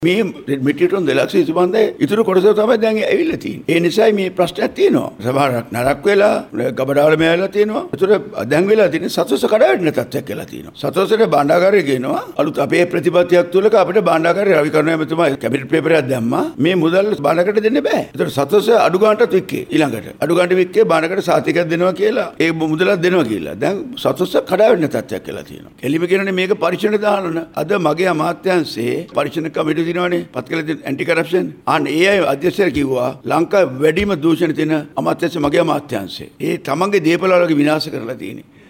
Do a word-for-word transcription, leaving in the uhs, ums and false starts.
මේ මිටිටොන් දෙලක්ෂ ඉස්බන්දේ ඉතුරු කොටස තමයි දැන් ඇවිල්ලා තියෙන්නේ. ඒ නිසායි මේ ප්‍රශ්නයක් තියෙනවා. සමහරක් නරක් වෙලා ගබඩාවල මේලා තියෙනවා. ඒතර දැන් වෙලා තියෙන්නේ සතොස කඩාවැටෙන තත්ත්වයක් කියලා තියෙනවා. සතොසට භාණ්ඩාගාරය කියනවා අලුත් අපේ ප්‍රතිපත්තියක් තුලක අපිට භාණ්ඩාගාරය රවිකරණ එතුමා කැබිනට් පේපරයක් දැම්මා. මේ මුදල් භාණ්ඩාගාරයට දෙන්න බෑ. ඒතර සතොස අඩු ගාණටත් වික්කේ ඊළඟට. අඩු ගාණට වික්කේ භාණ්ඩාගාරයට සාතිකයක් දෙනවා කියලා ඒ මුදලක් දෙනවා කියලා. දැන් සතොස කඩාවැටෙන තත්ත්වයක් කියලා තියෙනවා. එළිම කියනනේ මේක පරීක්ෂණ දාන්න. අද මගේ අමාත්‍යාංශයේ පරීක්ෂණ කමිටුව දිනවනේ පත් කළ ඇන්ටි කරප්ෂන් අන්න ඒ අය අධ්‍යක්ෂකයා කිව්වා ලංකාවේ වැඩිම දූෂණ තියෙන අමාත්‍යාංශය මගේ අමාත්‍යාංශය. ඒ තමන්ගේ දේපල වලගේ විනාශ කරලා තියෙන්නේ.